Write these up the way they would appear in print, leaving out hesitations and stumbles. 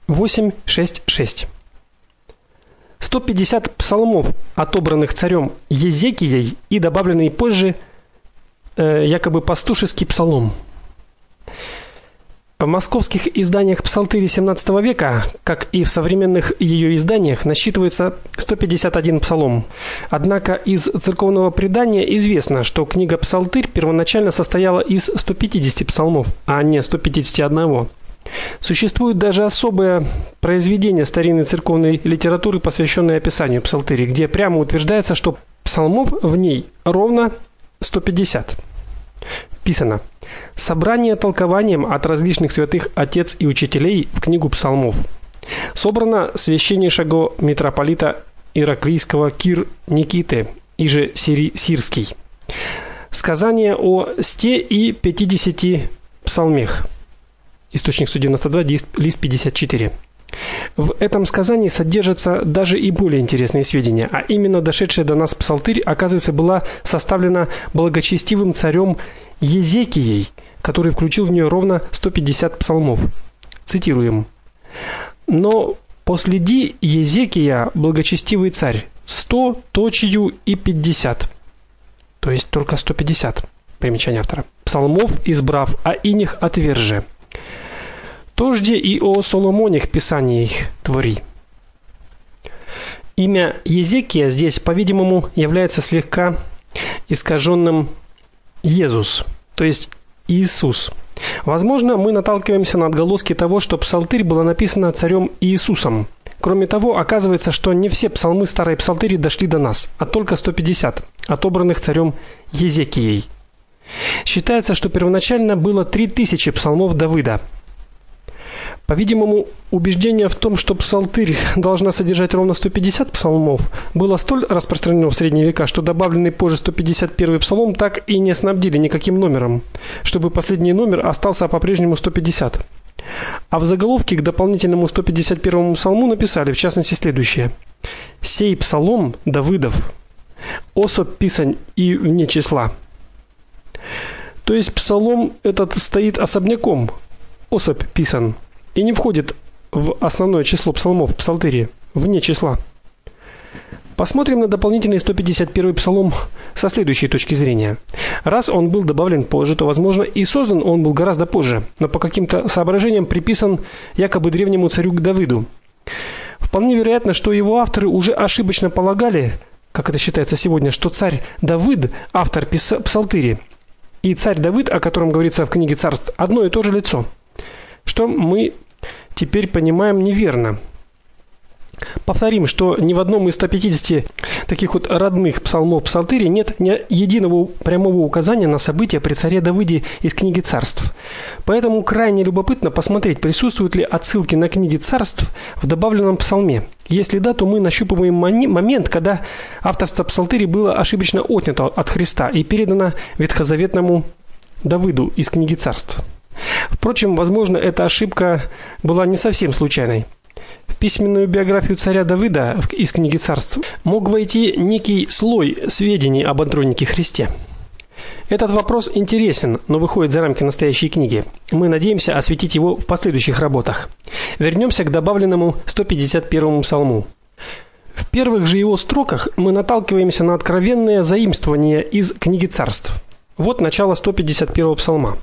8:6:6. 150 псалмов, отобранных царем Езекией и добавленный позже якобы пастушеский псалом. В московских изданиях Псалтыри XVII века, как и в современных ее изданиях, насчитывается 151 псалом. Однако из церковного предания известно, что книга Псалтырь первоначально состояла из 150 псалмов, а не 151. Существует даже особое произведение старинной церковной литературы, посвященное описанию Псалтыри, где прямо утверждается, что псалмов в ней ровно 150. Писано: собрание толкованием от различных святых отец и учителей в книгу псалмов. Собрано священнейшего митрополита Ираклийского Кир Никиты, иже Сирский. Сказание о 150 псалмах. Источник 192, лист 54. В этом сказании содержатся даже и более интересные сведения, а именно дошедшая до нас Псалтырь, оказывается, была составлена благочестивым царем Езекией, который включил в нее ровно 150 псалмов. Цитируем: «Но последи Езекия, благочестивый царь, 100 точью и 50». То есть только 150. Примечание автора. Псалмов избрав, а иних отверже. Тожде и о Соломоних писаниях твори. Имя Езекия здесь, по-видимому, является слегка искаженным Иисус, то есть Иисус. Возможно, мы наталкиваемся на отголоски того, что Псалтырь была написана царем Иисусом. Кроме того, оказывается, что не все псалмы старой Псалтыри дошли до нас, а только 150, отобранных царем Езекией. Считается, что первоначально было 3000 псалмов Давида. По-видимому, убеждение в том, что Псалтырь должна содержать ровно 150 псалмов, было столь распространено в средние века, что добавленный позже 151 псалом так и не снабдили никаким номером, чтобы последний номер остался по-прежнему 150. А в заголовке к дополнительному 151 псалму написали, в частности, следующее: «Сей псалом Давидов, особь писань и вне числа». То есть псалом этот стоит особняком, особь писан, и не входит в основное число псалмов Псалтыри, вне числа. Посмотрим на дополнительный 151 псалом со следующей точки зрения. Раз он был добавлен позже, то, возможно, и создан он был гораздо позже, но по каким-то соображениям приписан якобы древнему царю Давиду. Вполне вероятно, что его авторы уже ошибочно полагали, как это считается сегодня, что царь Давид автор Псалтыри, и царь Давид, о котором говорится в книге Царств, одно и то же лицо. Что мы теперь понимаем неверно. Повторим, что ни в одном из 150 таких вот родных псалмов Псалтыри нет ни единого прямого указания на события при царе Давиде из книги Царств. Поэтому крайне любопытно посмотреть, присутствуют ли отсылки на книги Царств в добавленном псалме. Если да, то мы нащупываем момент, когда авторство Псалтыри было ошибочно отнято от Христа и передано ветхозаветному Давиду из книги Царств. Впрочем, возможно, эта ошибка была не совсем случайной. В письменную биографию царя Давида из книги Царств мог войти некий слой сведений об андронике Христе. Этот вопрос интересен, но выходит за рамки настоящей книги. Мы надеемся осветить его в последующих работах. Вернемся к добавленному 151 псалму. В первых же его строках мы наталкиваемся на откровенное заимствование из книги Царств. Вот начало 151 псалма.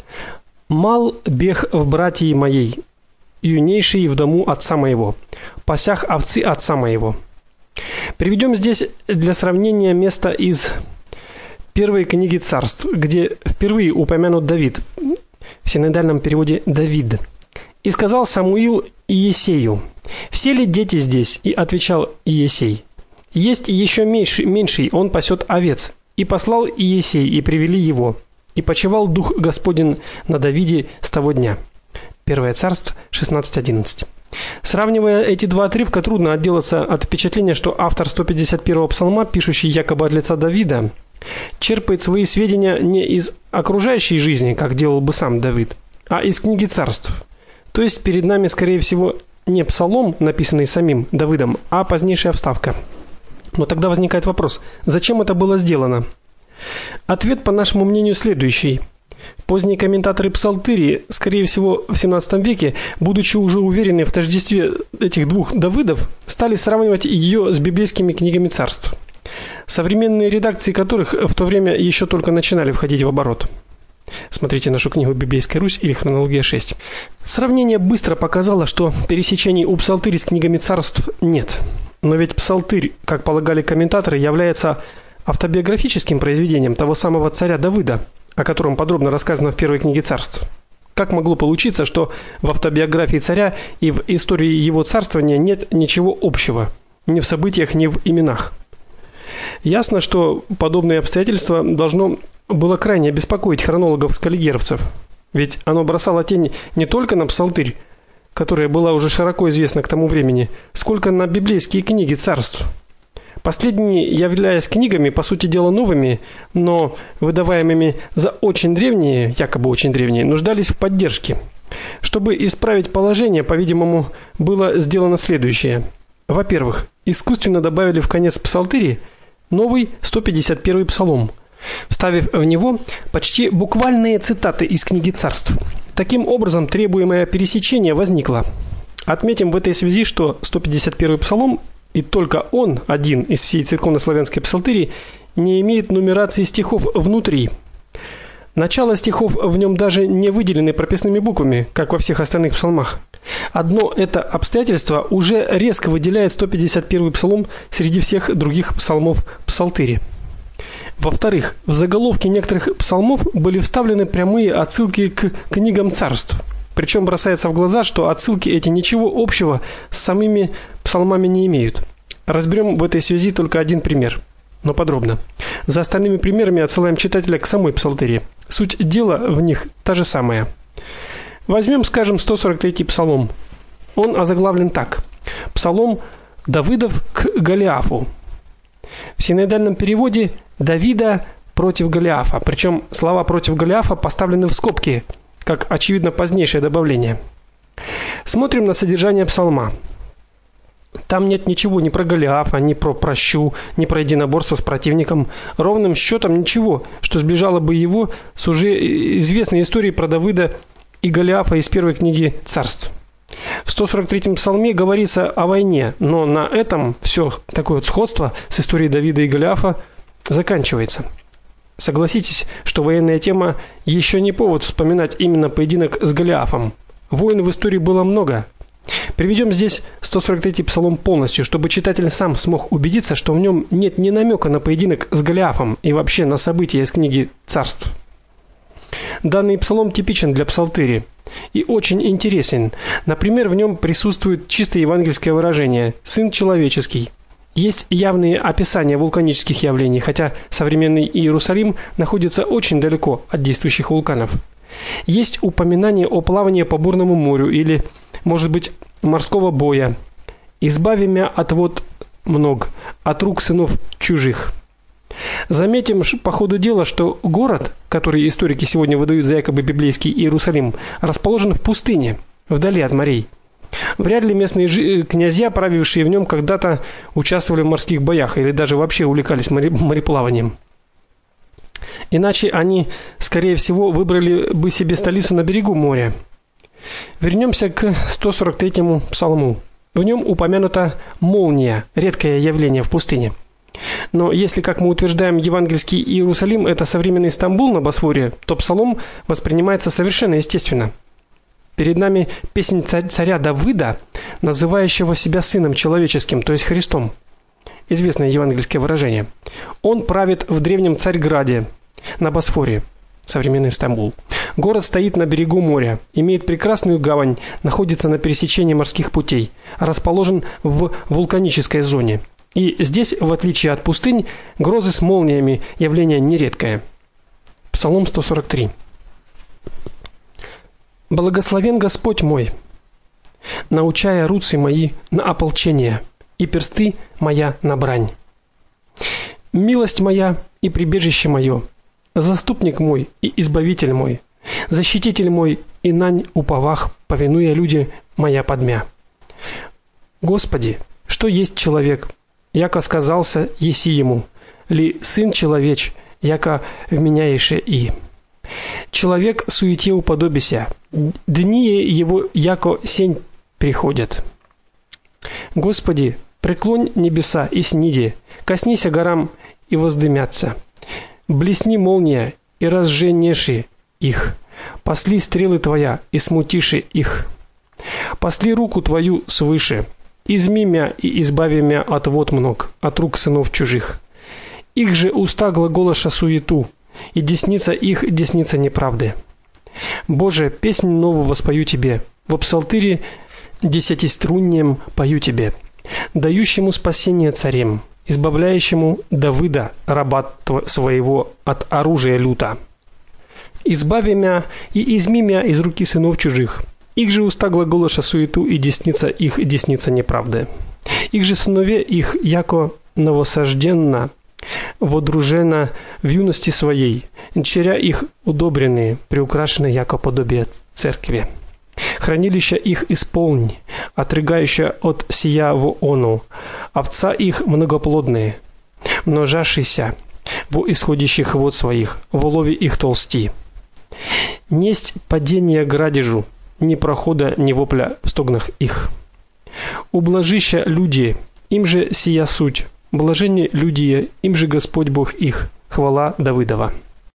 «Мал бег в братии моей, юнейший в дому отца моего, пасях овцы отца моего». Приведем здесь для сравнения место из первой книги Царств, где впервые упомянут Давид, в синодальном переводе Давид. «И сказал Самуил Иесею: все ли дети здесь? И отвечал Иесей: есть еще меньший, он пасет овец. И послал Иесей, и привели его. И почивал дух Господень на Давиде с того дня». 1 Царств 16:11. Сравнивая эти два отрывка, трудно отделаться от впечатления, что автор 151-го псалма, пишущий якобы от лица Давида, черпает свои сведения не из окружающей жизни, как делал бы сам Давид, а из книги Царств. То есть перед нами, скорее всего, не псалом, написанный самим Давидом, а позднейшая вставка. Но тогда возникает вопрос: зачем это было сделано? Ответ, по нашему мнению, следующий: Поздние комментаторы Псалтыри, скорее всего, в 17 веке, будучи уже уверены в тождестве этих двух Давидов, стали сравнивать ее с библейскими книгами царств, современные редакции которых в то время еще только начинали входить в оборот. Смотрите нашу книгу «Библейская Русь» или «Хронология 6». Сравнение быстро показало, что пересечений у Псалтыри с книгами царств нет. Но ведь Псалтырь, как полагали комментаторы, является автобиографическим произведением того самого царя Давида, о котором подробно рассказано в первой книге царств. Как могло получиться, что в автобиографии царя и в истории его царствования нет ничего общего, ни в событиях, ни в именах? Ясно, что подобные обстоятельства должно было крайне беспокоить хронологов-скаллигеровцев, ведь оно бросало тень не только на Псалтырь, которая была уже широко известна к тому времени, сколько на библейские книги царств. Последние, являясь книгами, по сути дела новыми, но выдаваемыми за очень древние, якобы очень древние, нуждались в поддержке. Чтобы исправить положение, по-видимому, было сделано следующее. Во-первых, искусственно добавили в конец Псалтыри новый 151-й псалом, вставив в него почти буквальные цитаты из книги царств. Таким образом, требуемое пересечение возникло. Отметим в этой связи, что 151-й псалом, и только он, один из всей церковнославянской псалтыри, не имеет нумерации стихов внутри. Начало стихов в нем даже не выделены прописными буквами, как во всех остальных псалмах. Одно это обстоятельство уже резко выделяет 151-й псалом среди всех других псалмов псалтыри. Во-вторых, в заголовке некоторых псалмов были вставлены прямые отсылки к книгам царств. Причем бросается в глаза, что отсылки эти ничего общего с самими псалмами не имеют. Разберем в этой связи только один пример, но подробно. За остальными примерами отсылаем читателя к самой псалтыри. Суть дела в них та же самая. Возьмем, скажем, 143-й псалом. Он озаглавлен так: Псалом Давидов к Голиафу. В синодальном переводе Давида против Голиафа, причем слова против Голиафа поставлены в скобки, как очевидно позднейшее добавление. Смотрим на содержание псалма. Там нет ничего ни про Голиафа, ни про прощу, ни про единоборство с противником, ровным счетом ничего, что сближало бы его с уже известной историей про Давида и Голиафа из первой книги царств. В 143-м псалме говорится о войне, но на этом все такое вот сходство с историей Давида и Голиафа заканчивается. Согласитесь, что военная тема еще не повод вспоминать именно поединок с Голиафом. Войн в истории было много. Приведем здесь 143-й псалом полностью, чтобы читатель сам смог убедиться, что в нем нет ни намека на поединок с Голиафом и вообще на события из книги царств. Данный псалом типичен для псалтыри и очень интересен. Например, в нем присутствует чисто евангельское выражение «сын человеческий». Есть явные описания вулканических явлений, хотя современный Иерусалим находится очень далеко от действующих вулканов. Есть упоминание о плавании по бурному морю или, может быть, морского боя. «Избави мя от вод мног, от рук сынов чужих». Заметим по ходу дела, что город, который историки сегодня выдают за якобы библейский Иерусалим, расположен в пустыне, вдали от морей. Вряд ли местные князья, правившие в нем, когда-то участвовали в морских боях или даже вообще увлекались мореплаванием. Иначе они, скорее всего, выбрали бы себе столицу на берегу моря. Вернемся к 143-му псалму. В нем упомянута молния, редкое явление в пустыне. Но если, как мы утверждаем, евангельский Иерусалим это современный Стамбул на Босфоре, то псалом воспринимается совершенно естественно. Перед нами песнь царя Давида, называющего себя сыном человеческим, то есть Христом. Известное евангельское выражение. Он правит в древнем Царьграде на Босфоре, современный Стамбул. Город стоит на берегу моря, имеет прекрасную гавань, находится на пересечении морских путей, расположен в вулканической зоне. И здесь, в отличие от пустынь, грозы с молниями явление нередкое. Псалом 143. Благословен Господь мой, научая руцы мои на ополчение и персты моя на брань. Милость моя и прибежище мое, заступник мой и избавитель мой, защититель мой и нань уповах, повинуя люди моя подмя. Господи, что есть человек, яко сказался еси ему, ли сын человеч, яко вменяеше и. Человек суете уподобися, дни его яко сень приходят. Господи, преклонь небеса и сниди, коснися горам и воздымятся. Блесни молния и разженеши их. Посли стрелы твоя и смутиши их. Посли руку твою свыше. Изми мя и избави мя от вод мног, от рук сынов чужих. Их же уста глаголоша суету, и десница их десница неправды. Боже, песнь новую воспою тебе, в псалтыре десятиструннем пою тебе, дающему спасение царем, избавляющему Давида, раба своего, от оружия люта. Избави мя и изми мя из руки сынов чужих. Их же уста глаголоша суету, и десница их десница неправды. Их же сынове их яко новосожденно водружена в юности своей, дочеря их удобренные, приукрашены яко подобие церкви. Хранилища их исполнь, отрыгающая от сия воону, овца их многоплодные, множащиеся во исходящих вод своих, в улове их толсти. Несть падение градежу, ни прохода, ни вопля в стогнах их. Ублажища люди, им же сия суть, блаженны люди, им же Господь Бог их, хвала Давидова.